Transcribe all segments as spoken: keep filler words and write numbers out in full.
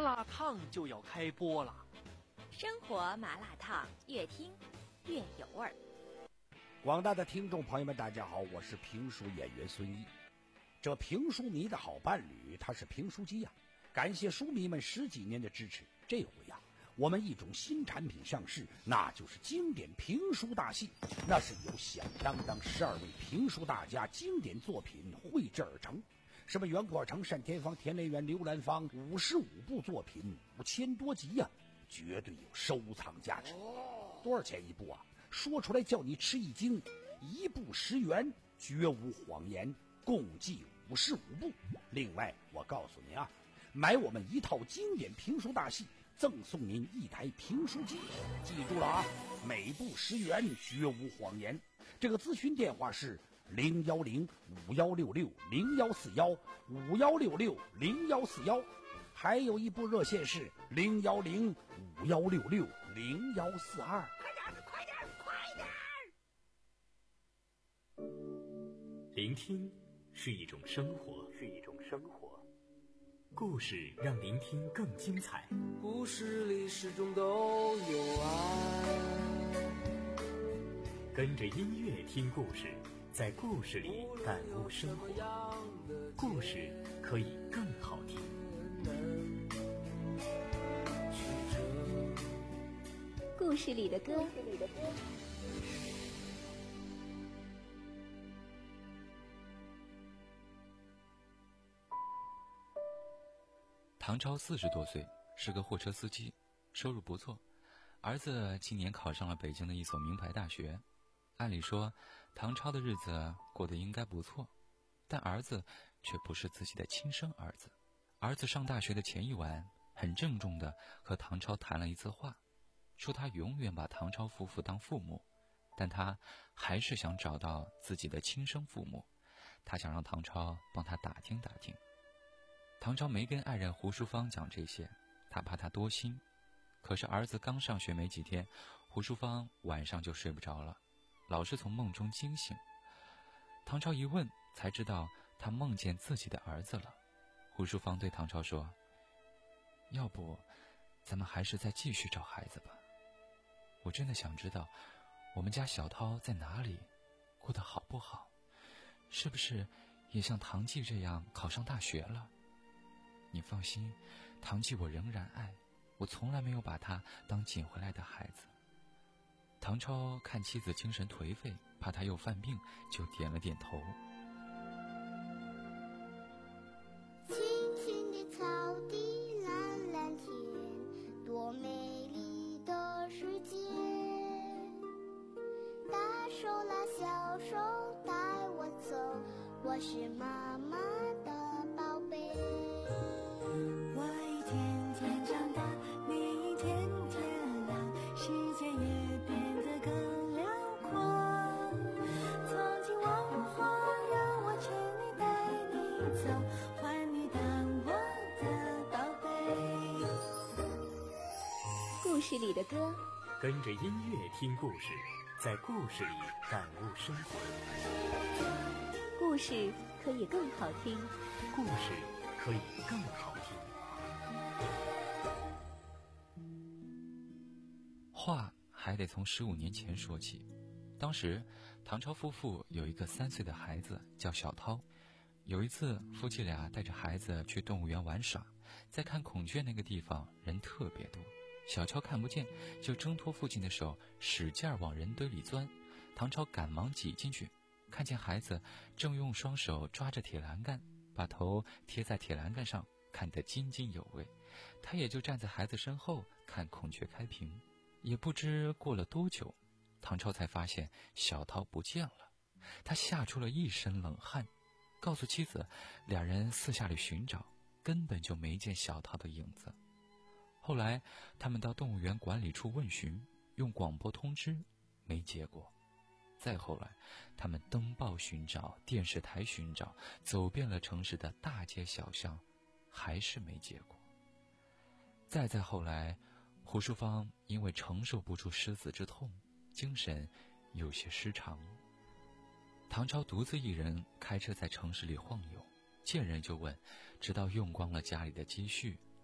辣烫就要开播了。 生活麻辣烫，越听越有味儿。 广大的听众朋友们，大家好，我是评书演员孙毅。这评书迷的好伴侣，他是评书机呀、啊。感谢书迷们十几年的支持，这回呀、啊，我们一种新产品上市，那就是经典评书大戏。那是由响当当十二位评书大家经典作品绘制而成。什么袁阔成、单田芳、田连元、刘兰芳，五十五部作品，五千多集呀、啊，绝对有收藏价值。多少钱一部啊？说出来叫你吃一惊，一部十元，绝无谎言，共计五十五部。另外，我告诉您啊，买我们一套经典评书大戏，赠送您一台评书机。记住了啊，每部十元，绝无谎言。这个咨询电话是零幺零五幺六六零幺四幺五幺六六零幺四幺，还有一部热线是零幺零五幺六六零幺四二。快点，快点，快点！ 聆听是一种生活，是一种生活。故事让聆听更精彩。 故事里始终都有爱。 跟着音乐听故事，在故事里感悟生活。故事可以更好听。 故事里的歌。 唐超四十多岁，是个货车司机，收入不错。儿子今年考上了北京的一所名牌大学。按理说，唐超的日子过得应该不错，但儿子却不是自己的亲生儿子。儿子上大学的前一晚，很郑重地和唐超谈了一次话，说他永远把唐超夫妇当父母，但他还是想找到自己的亲生父母。他想让唐超帮他打听打听。唐超没跟爱人胡淑芳讲这些，他怕他多心。可是儿子刚上学没几天，胡淑芳晚上就睡不着了，老是从梦中惊醒。唐超一问才知道他梦见自己的儿子了。胡淑芳对唐超说，要不咱们还是再继续找孩子吧，我真的想知道我们家小涛在哪里，过得好不好，是不是也像唐季这样考上大学了。你放心，唐季我仍然爱，我从来没有把他当捡回来的孩子。唐超看妻子精神颓废，怕他又犯病，就点了点头。 青青的草地，蓝蓝天，多美丽的世界。大手拉小手带我走，我是妈妈的宝贝。 我一天天长大，你一天天老，世界也变得更辽阔。从今往后，让我牵你带你走，换你当我的宝贝。 故事里的歌， 跟着音乐听故事，在故事里感悟生活。 故事可以更好听， 故事可以更好听。 话还得从十五年前说起。当时唐超夫妇有一个三岁的孩子叫小涛。有一次夫妻俩带着孩子去动物园玩耍，在看孔雀那个地方人特别多，小超看不见，就挣脱父亲的手，使劲往人堆里钻。唐超赶忙挤进去，看见孩子正用双手抓着铁栏杆，把头贴在铁栏杆上，看得津津有味。他也就站在孩子身后看孔雀开屏。也不知过了多久，唐超才发现小涛不见了。他吓出了一身冷汗，告诉妻子，两人四下里寻找，根本就没见小涛的影子。后来他们到动物园管理处问询，用广播通知，没结果。再后来他们登报寻找，电视台寻找，走遍了城市的大街小巷，还是没结果。再再后来，胡淑芳因为承受不住失子之痛，精神有些失常。唐超独自一人开车在城市里晃悠，见人就问，直到用光了家里的积蓄，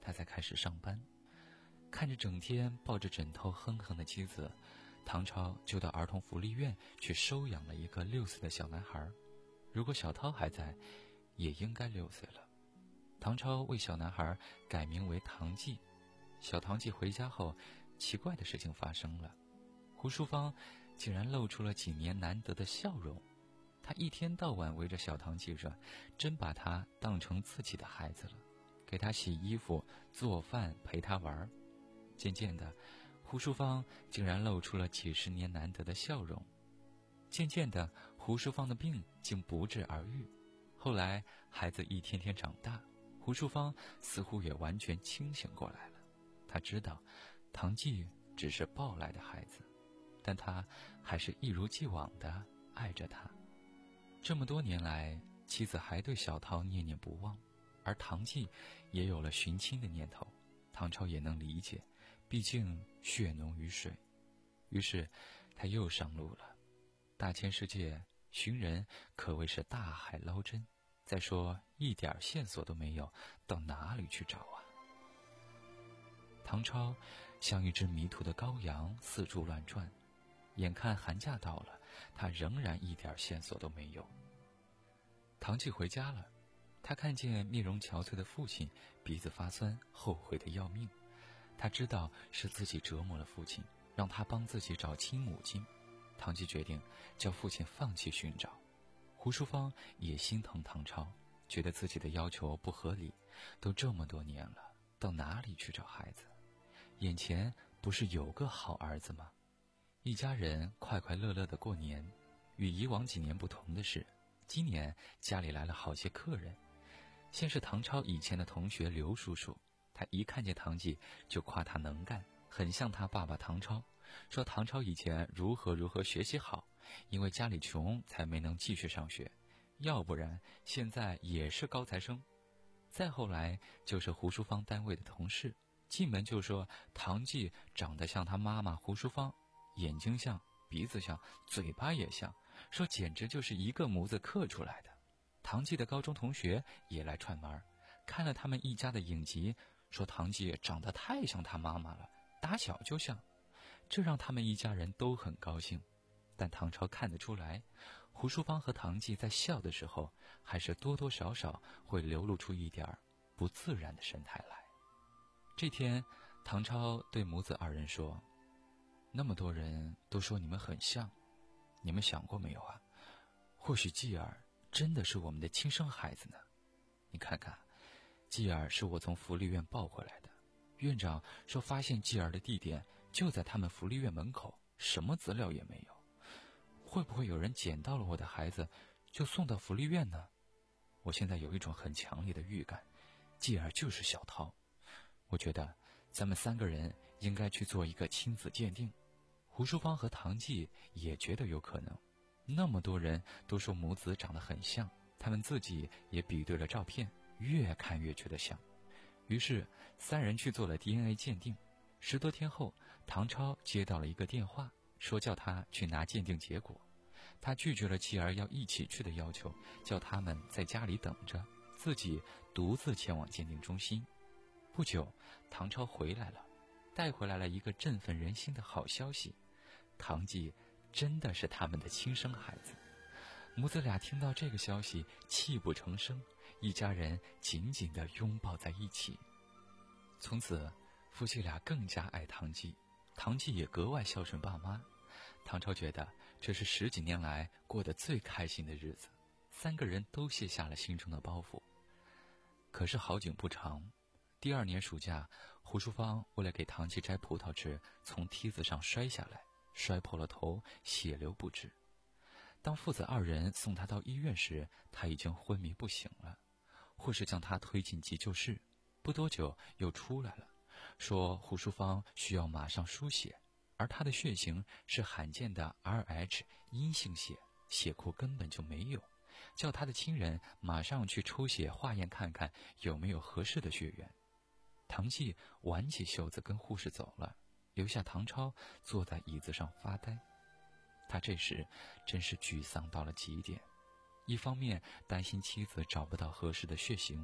他才开始上班。看着整天抱着枕头哼哼的妻子，唐超就到儿童福利院去收养了一个六岁的小男孩。如果小涛还在，也应该六岁了。唐超为小男孩改名为唐季。小唐季回家后，奇怪的事情发生了，胡淑芳竟然露出了几年难得的笑容。她一天到晚围着小唐季转，真把他当成自己的孩子了，给他洗衣服、做饭，陪他玩。渐渐的，胡淑芳竟然露出了几十年难得的笑容。渐渐的，胡淑芳的病竟不治而愈。后来孩子一天天长大，胡淑芳似乎也完全清醒过来了。她知道唐季只是抱来的孩子，但她还是一如既往地爱着他。这么多年来，妻子还对小涛念念不忘，而唐季也有了寻亲的念头。唐超也能理解，毕竟血浓于水。于是他又上路了。大千世界寻人可谓是大海捞针，再说一点线索都没有，到哪里去找啊？唐超像一只迷途的羔羊四处乱转，眼看寒假到了，他仍然一点线索都没有。唐季回家了，他看见面容憔悴的父亲，鼻子发酸，后悔得要命。他知道是自己折磨了父亲，让他帮自己找亲母亲。唐季决定叫父亲放弃寻找。胡淑芳也心疼唐超，觉得自己的要求不合理，都这么多年了，到哪里去找孩子？眼前不是有个好儿子吗？一家人快快乐乐的过年。与以往几年不同的是，今年家里来了好些客人。先是唐超以前的同学刘叔叔，他一看见唐季就夸他能干，很像他爸爸唐超，说唐超以前如何如何学习好，因为家里穷才没能继续上学，要不然现在也是高材生。再后来就是胡淑芳单位的同事，进门就说唐季长得像他妈妈胡淑芳，眼睛像，鼻子像，嘴巴也像，说简直就是一个模子刻出来的。唐季的高中同学也来串门，看了他们一家的影集，说唐季长得太像他妈妈了，打小就像。这让他们一家人都很高兴。但唐超看得出来，胡淑芳和唐季在笑的时候，还是多多少少会流露出一点不自然的神态来。这天，唐超对母子二人说：“那么多人都说你们很像，你们想过没有啊？或许继儿真的是我们的亲生孩子呢。你看看，继儿是我从福利院抱回来的，院长说发现继儿的地点就在他们福利院门口，什么资料也没有。会不会有人捡到了我的孩子，就送到福利院呢？我现在有一种很强烈的预感，继儿就是小涛。我觉得咱们三个人应该去做一个亲子鉴定。”胡淑芳和唐季也觉得有可能，那么多人都说母子长得很像，他们自己也比对了照片，越看越觉得像。于是三人去做了 D N A 鉴定。十多天后，唐超接到了一个电话，说叫他去拿鉴定结果。他拒绝了继儿要一起去的要求，叫他们在家里等着，自己独自前往鉴定中心。不久，唐超回来了，带回来了一个振奋人心的好消息，唐季真的是他们的亲生孩子。母子俩听到这个消息，泣不成声，一家人紧紧地拥抱在一起。从此，夫妻俩更加爱唐季，唐季也格外孝顺爸妈。唐超觉得这是十几年来过得最开心的日子，三个人都卸下了心中的包袱。可是好景不长，第二年暑假，胡淑芳为了给唐季摘葡萄吃，从梯子上摔下来，摔破了头，血流不止。当父子二人送他到医院时，他已经昏迷不醒了。护士将他推进急救室，不多久又出来了，说胡淑芳需要马上输血，而他的血型是罕见的 R H 阴性血，血库根本就没有，叫他的亲人马上去抽血化验看看有没有合适的血源。唐季挽起袖子跟护士走了，留下唐超坐在椅子上发呆。他这时真是沮丧到了极点，一方面担心妻子找不到合适的血型，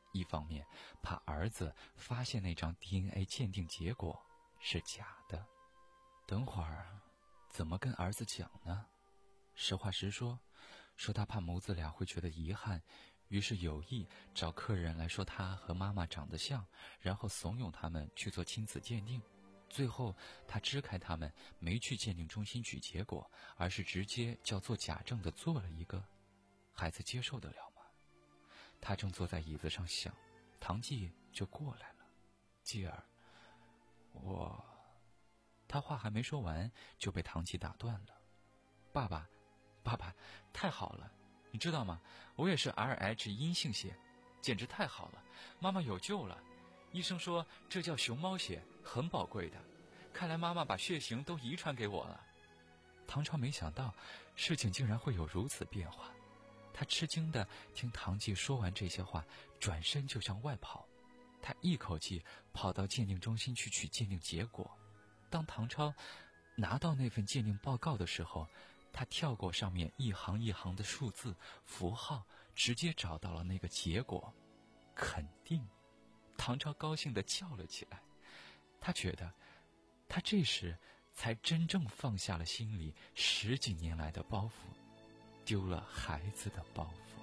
一方面怕儿子发现那张 D N A 鉴定结果是假的。等会儿怎么跟儿子讲呢？实话实说，说他怕母子俩会觉得遗憾，于是有意找客人来说他和妈妈长得像，然后怂恿他们去做亲子鉴定。最后他支开他们，没去鉴定中心取结果，而是直接叫做假证的做了一个。孩子接受得了吗？他正坐在椅子上想，唐季就过来了。继儿，我……他话还没说完，就被唐季打断了。爸爸，爸爸，太好了！你知道吗？我也是 R H 阴性血，简直太好了！妈妈有救了！医生说这叫熊猫血，很宝贵的。看来妈妈把血型都遗传给我了。唐超没想到事情竟然会有如此变化，他吃惊地听唐季说完这些话，转身就向外跑。他一口气跑到鉴定中心去取鉴定结果。当唐超拿到那份鉴定报告的时候，他跳过上面一行一行的数字符号，直接找到了那个结果，肯定。唐超高兴地叫了起来，他觉得他这时才真正放下了心里十几年来的包袱，丢了孩子的包袱。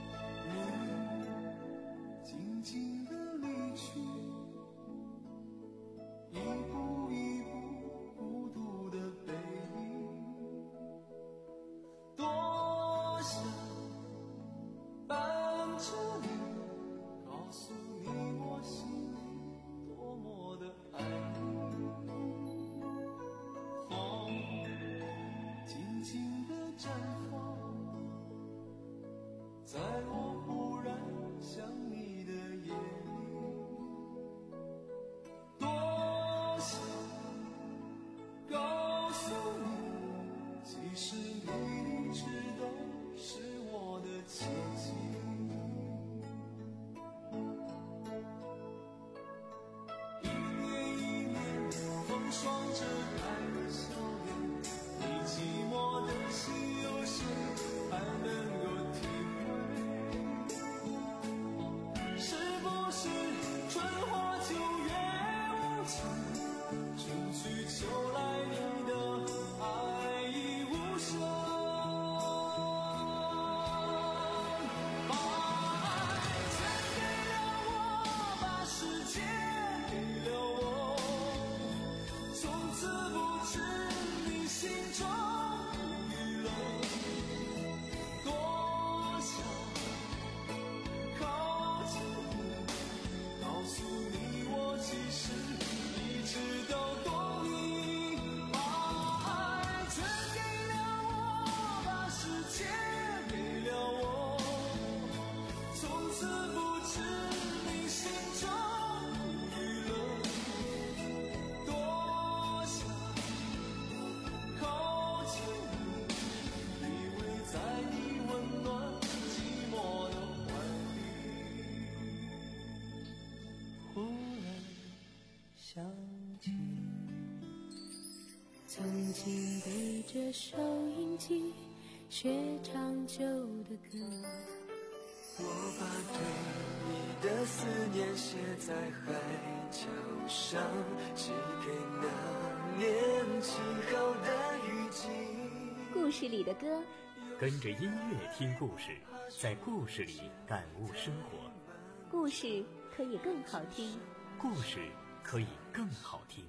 你静静地离去，一步一步孤独的背影，多想伴着你，告诉你我心里多么的爱你。风静静地绽放，在我忽然想你的夜里，多想告诉你，其实你一直都是我的奇迹。一年一年风霜遮盖了笑脸，你寂寞的心有谁还能够体会？是不是春花秋月无情，春去秋来你的爱已无声？把爱全给了我，把世界给了我，从此不知你心中娱乐。多想靠近你，告诉你我其实一直都懂你。把爱全给了我，把世界给了我，从此不知你心中娱乐。多想靠近你，依偎在你温暖寂寞的怀里，忽然想起曾经背着收音机学唱旧的歌， 我把对你的思念写在海角上，寄给那年起好的雨季。 故事里的歌， 跟着音乐听故事，在故事里感悟生活。 故事可以更好听。 故事可以更好听。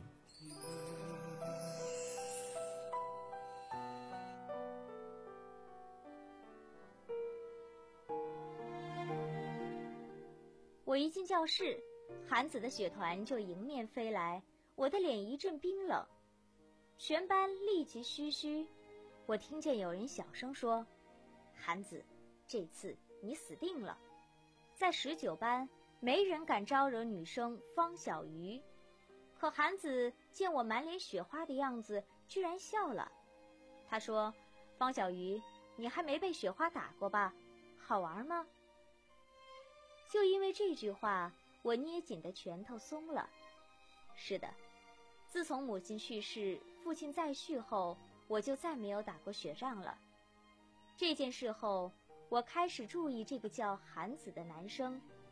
我一进教室，韩子的雪团就迎面飞来，我的脸一阵冰冷，全班立即嘘嘘。我听见有人小声说：“韩子，这次你死定了。”在十九班，没人敢招惹女生方小鱼，可韩子见我满脸雪花的样子，居然笑了。他说：“方小鱼，你还没被雪花打过吧？好玩吗？”就因为这句话，我捏紧的拳头松了。是的，自从母亲去世，父亲再续后，我就再没有打过雪仗了。这件事后，我开始注意这个叫韩子的男生。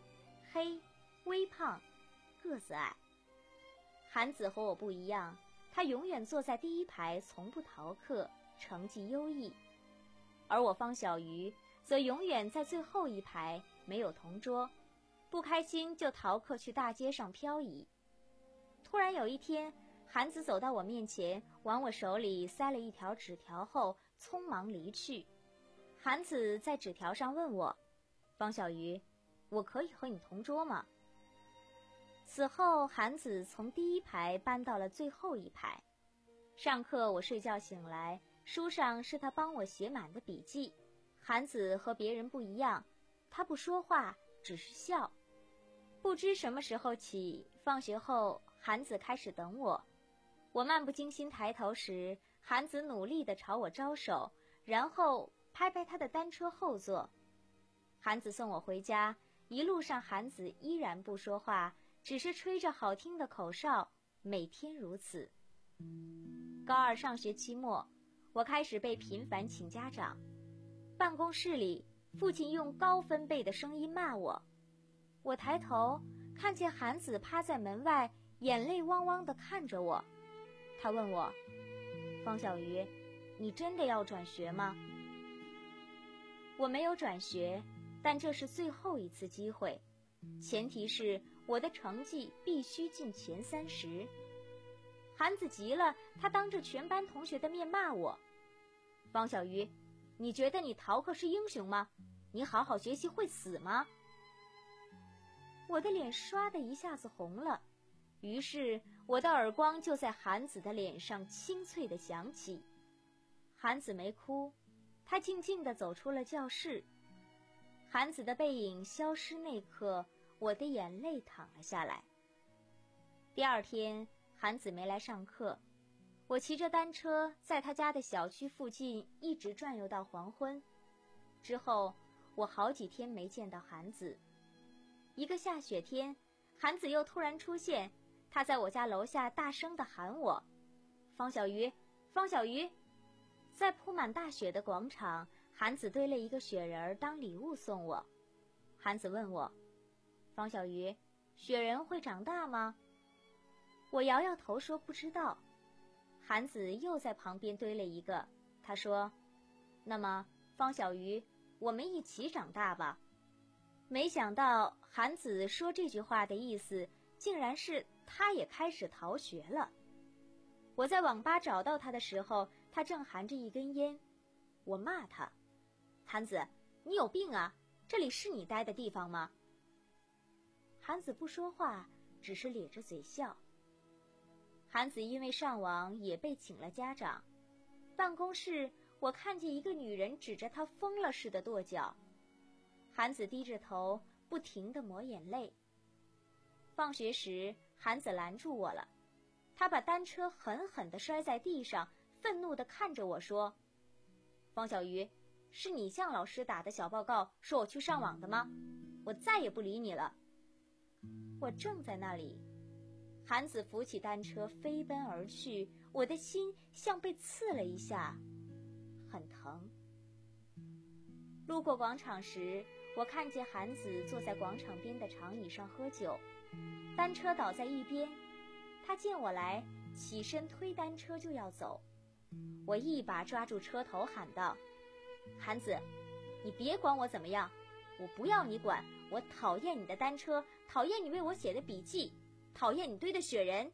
黑、微胖、个子矮。韩子和我不一样，他永远坐在第一排，从不逃课，成绩优异。而我方小鱼则永远在最后一排，没有同桌，不开心就逃课去大街上漂移。突然有一天，韩子走到我面前，往我手里塞了一条纸条后，匆忙离去。韩子在纸条上问我：方小鱼，我可以和你同桌吗？此后，韩子从第一排搬到了最后一排。上课我睡觉醒来，书上是他帮我写满的笔记。韩子和别人不一样，他不说话，只是笑。不知什么时候起，放学后韩子开始等我。我漫不经心抬头时，韩子努力地朝我招手，然后拍拍他的单车后座。韩子送我回家，一路上韩子依然不说话，只是吹着好听的口哨，每天如此。高二上学期末，我开始被频繁请家长。办公室里，父亲用高分贝的声音骂我。我抬头看见韩子趴在门外，眼泪汪汪地看着我。他问我：方小鱼，你真的要转学吗？我没有转学，但这是最后一次机会，前提是我的成绩必须进前三十。韩子急了，他当着全班同学的面骂我：方小鱼，你觉得你逃课是英雄吗？你好好学习会死吗？我的脸刷的一下子红了，于是我的耳光就在韩子的脸上清脆地响起。韩子没哭，他静静地走出了教室。韩子的背影消失那刻，我的眼泪淌了下来。第二天，韩子没来上课，我骑着单车在他家的小区附近一直转悠到黄昏。之后，我好几天没见到韩子。一个下雪天，韩子又突然出现，他在我家楼下大声地喊我：方小鱼，方小鱼。在铺满大雪的广场，韩子堆了一个雪人当礼物送我。韩子问我：方小鱼，雪人会长大吗？我摇摇头说不知道。韩子又在旁边堆了一个，他说：那么方小鱼，我们一起长大吧。没想到韩子说这句话的意思竟然是他也开始逃学了。我在网吧找到他的时候，他正含着一根烟。我骂他：韩子，你有病啊，这里是你待的地方吗？韩子不说话，只是咧着嘴笑。韩子因为上网也被请了家长。办公室，我看见一个女人指着他疯了似的跺脚。韩子低着头，不停地抹眼泪。放学时，韩子拦住我了，他把单车狠狠地摔在地上，愤怒地看着我说：方小鱼，是你向老师打的小报告说我去上网的吗？我再也不理你了。我正在那里，韩子扶起单车飞奔而去，我的心像被刺了一下，很疼。路过广场时，我看见韩子坐在广场边的长椅上喝酒，单车倒在一边，他见我来，起身推单车就要走。我一把抓住车头喊道：韩子，你别管我怎么样，我不要你管，我讨厌你的单车，讨厌你为我写的笔记，讨厌你堆的雪人。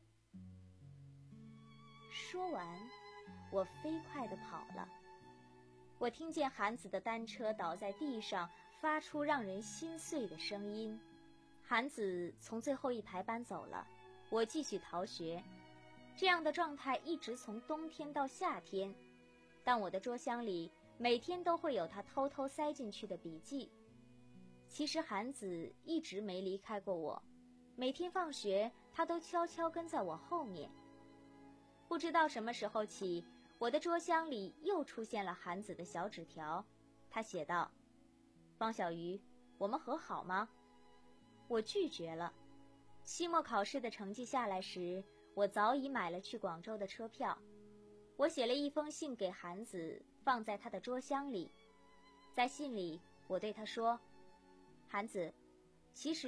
说完，我飞快地跑了。我听见韩子的单车倒在地上，发出让人心碎的声音。韩子从最后一排搬走了，我继续逃学。这样的状态一直从冬天到夏天，但我的桌箱里每天都会有他偷偷塞进去的笔记。其实韩子一直没离开过我，每天放学他都悄悄跟在我后面。不知道什么时候起，我的桌箱里又出现了韩子的小纸条，他写道：方小鱼，我们和好吗？我拒绝了。期末考试的成绩下来时，我早已买了去广州的车票。我写了一封信给韩子，放在他的桌箱里。在信里，我对他说：韩子，其实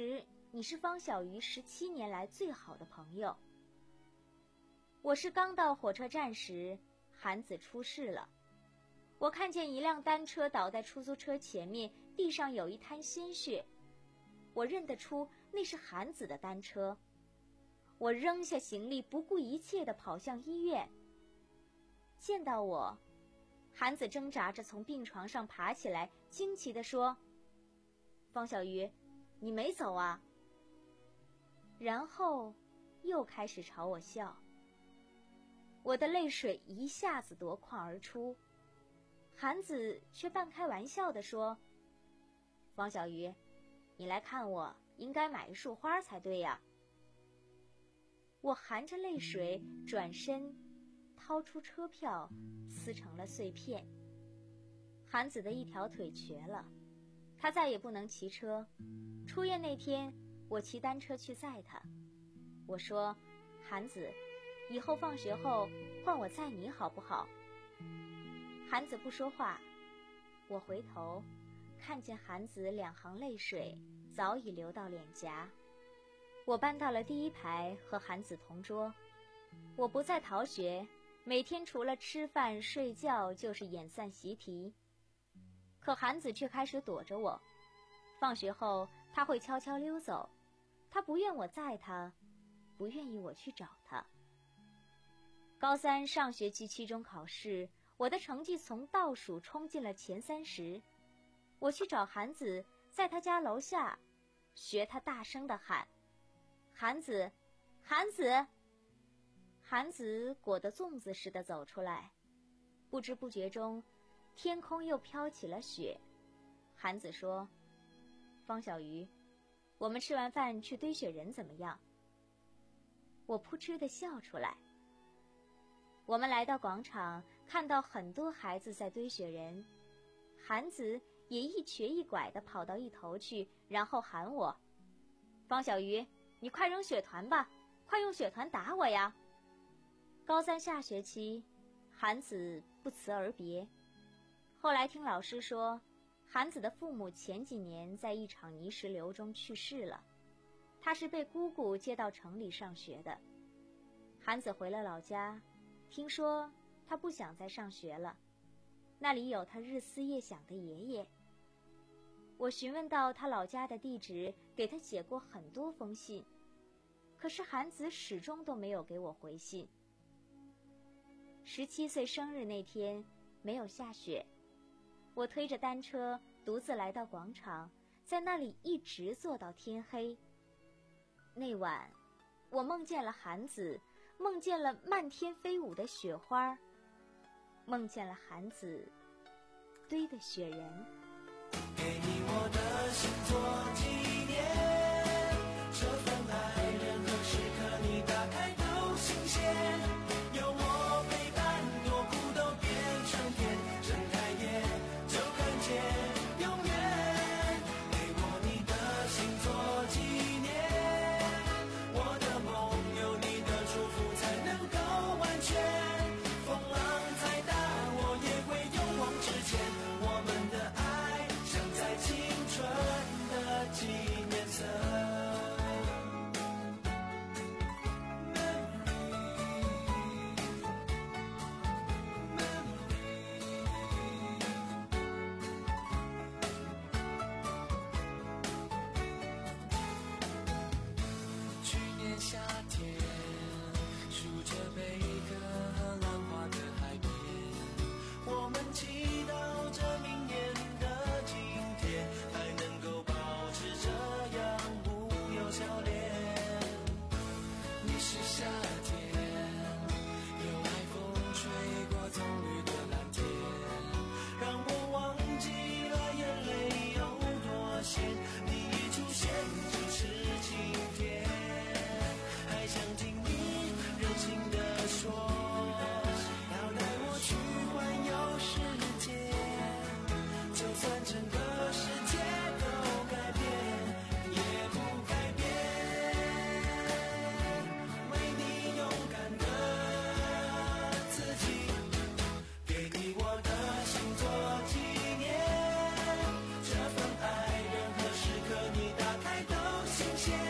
你是方小鱼十七年来最好的朋友。我是刚到火车站时，韩子出事了。我看见一辆单车倒在出租车前面，地上有一滩鲜血。我认得出那是韩子的单车。我扔下行李，不顾一切地跑向医院。见到我，韩子挣扎着从病床上爬起来，惊奇地说：“方小鱼，你没走啊？”然后又开始朝我笑。我的泪水一下子夺眶而出，韩子却半开玩笑地说：“方小鱼，你来看我，应该买一束花才对呀。”我含着泪水转身，掏出车票，撕成了碎片。韩子的一条腿瘸了，他再也不能骑车。出院那天，我骑单车去载他。我说：“韩子，以后放学后换我载你好不好？”韩子不说话。我回头看见韩子两行泪水早已流到脸颊。我搬到了第一排，和韩子同桌。我不再逃学，每天除了吃饭睡觉就是演散习题。可韩子却开始躲着我。放学后他会悄悄溜走，他不愿我载他，不愿意我去找他。高三上学期期中考试，我的成绩从倒数冲进了前三十。我去找韩子，在他家楼下，学他大声地喊：“韩子，韩子！”韩子裹得粽子似的走出来，不知不觉中，天空又飘起了雪。韩子说：“方小鱼，我们吃完饭去堆雪人怎么样？”我扑哧地笑出来。我们来到广场，看到很多孩子在堆雪人，韩子也一瘸一拐地跑到一头去，然后喊我：“方小鱼，你快扔雪团吧，快用雪团打我呀！”高三下学期，韩子不辞而别。后来听老师说，韩子的父母前几年在一场泥石流中去世了，他是被姑姑接到城里上学的。韩子回了老家，听说他不想再上学了，那里有他日思夜想的爷爷。我询问到他老家的地址，给他写过很多封信，可是韩子始终都没有给我回信。十七岁生日那天没有下雪，我推着单车独自来到广场，在那里一直坐到天黑。那晚我梦见了韩子，梦见了漫天飞舞的雪花，梦见了韩子堆的雪人。 给你我的心做纪念，这份爱任何时刻你打开都新鲜。有我陪伴，多苦都变成甜，睁开眼就看见永远。给我你的心做纪念，我的梦有你的祝福才能够完全。风浪再大，我也会勇往直前。我们的爱像在青春的纪念册。去年夏天，数着贝壳和浪花的海边，我们祈祷着明年的今天还能够保持这样无忧笑脸。你是夏天，有海风吹过葱绿的蓝天，让我忘记了眼泪有多咸。你一出现就是晴天，还想听你任性地说，要带我去环游世界。就算整个世界都改变，也不改变。为你勇敢的自己，给你我的心做纪念。这份爱，任何时刻你打开都新鲜。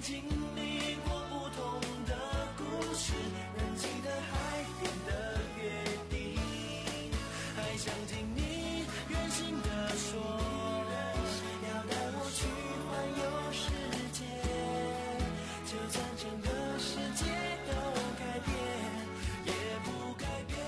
经历过不同的故事，人记得海边的约定，还想听你远行的说，要带我去环游世界，就算整个世界都改变，也不改变。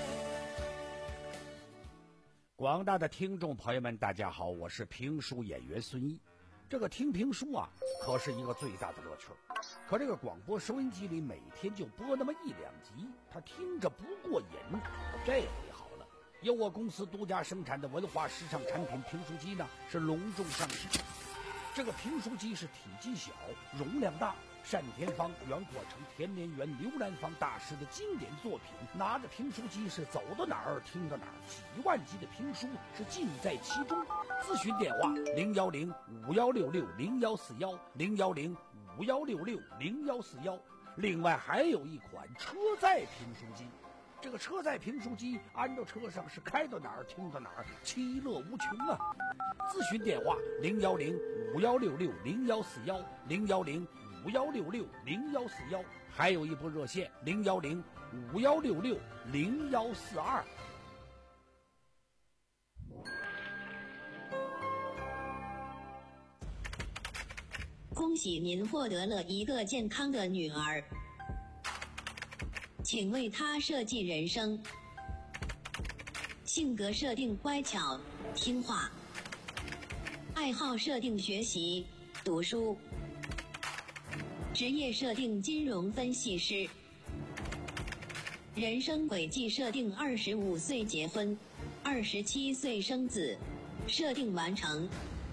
广大的听众朋友们，大家好，我是评书演员孙一。这个听评书啊，可是一个最大的乐趣。可这个广播收音机里每天就播那么一两集，他听着不过瘾。这回好了，由我公司独家生产的文化时尚产品评书机呢，是隆重上市。这个评书机是体积小，容量大，单田芳、袁阔成、田连元、刘兰芳大师的经典作品。拿着评书机是走到哪儿听到哪儿，几万集的评书是尽在其中。咨询电话零幺零五幺六六零幺四幺零幺零五幺六六零幺四幺。另外还有一款车载评书机。这个车载评书机安到车上是开到哪儿听到哪儿，其乐无穷啊！咨询电话零幺零五幺六六零幺四幺零幺零五幺六六零幺四幺，还有一部热线零幺零五幺六六零幺四二。 恭喜您获得了一个健康的女儿，请为她设计人生。性格设定乖巧听话，爱好设定学习读书，职业设定金融分析师，人生轨迹设定二十五岁结婚，二十七岁生子，设定完成。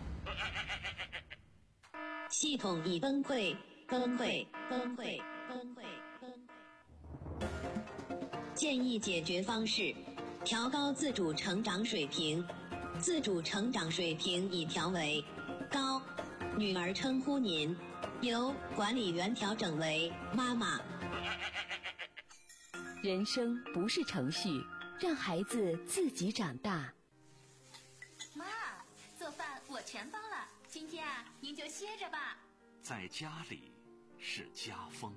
系统已崩溃，崩溃，崩溃，崩溃，崩溃。建议解决方式：调高自主成长水平。自主成长水平已调为高，女儿称呼您，由管理员调整为妈妈。 人生不是程序，让孩子自己长大。 妈，做饭我全包了，今天啊，您就歇着吧。 在家里是家风。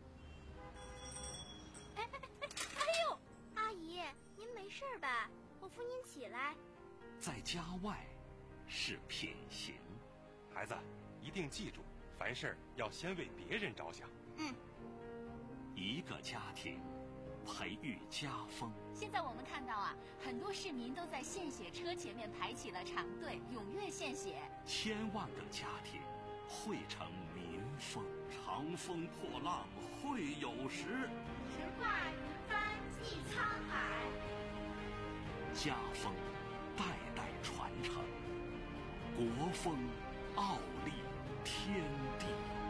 哎哎哎哎呦，阿姨，您没事吧？我扶您起来。 在家外是品行。 孩子，一定记住，凡事要先为别人着想。 嗯。 一个家庭培育家风。 现在我们看到啊，很多市民都在献血车前面排起了长队，踊跃献血。 千万个家庭汇成民风。长风破浪会有时， 直挂云帆济沧海。 家风代代传承，国风傲立天地。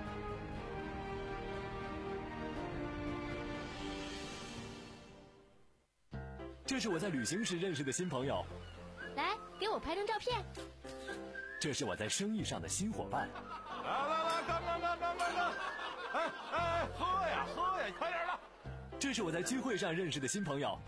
这是我在旅行时认识的新朋友， 来给我拍张照片。 这是我在生意上的新伙伴。 来来来，干干干干干干！哎哎，喝呀喝呀，快点的！ 这是我在聚会上认识的新朋友。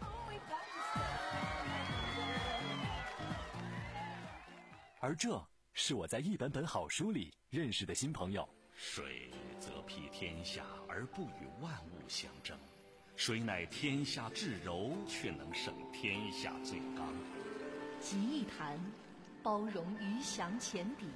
而这是我在一本本好书里认识的新朋友。 水则披天下而不与万物相争，水乃天下至柔，却能胜天下最刚。 集一坛，包容鱼翔浅底；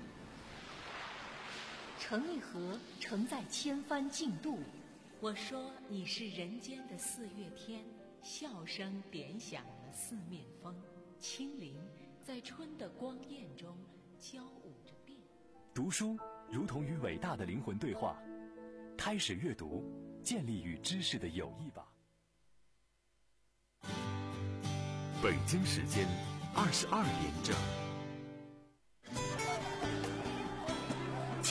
盛一盒，盛在千帆竞渡。 我说你是人间的四月天，笑声点响了四面风，清灵在春的光艳中交舞着变。 读书如同与伟大的灵魂对话，开始阅读，建立与知识的友谊吧。 北京时间二十二点整。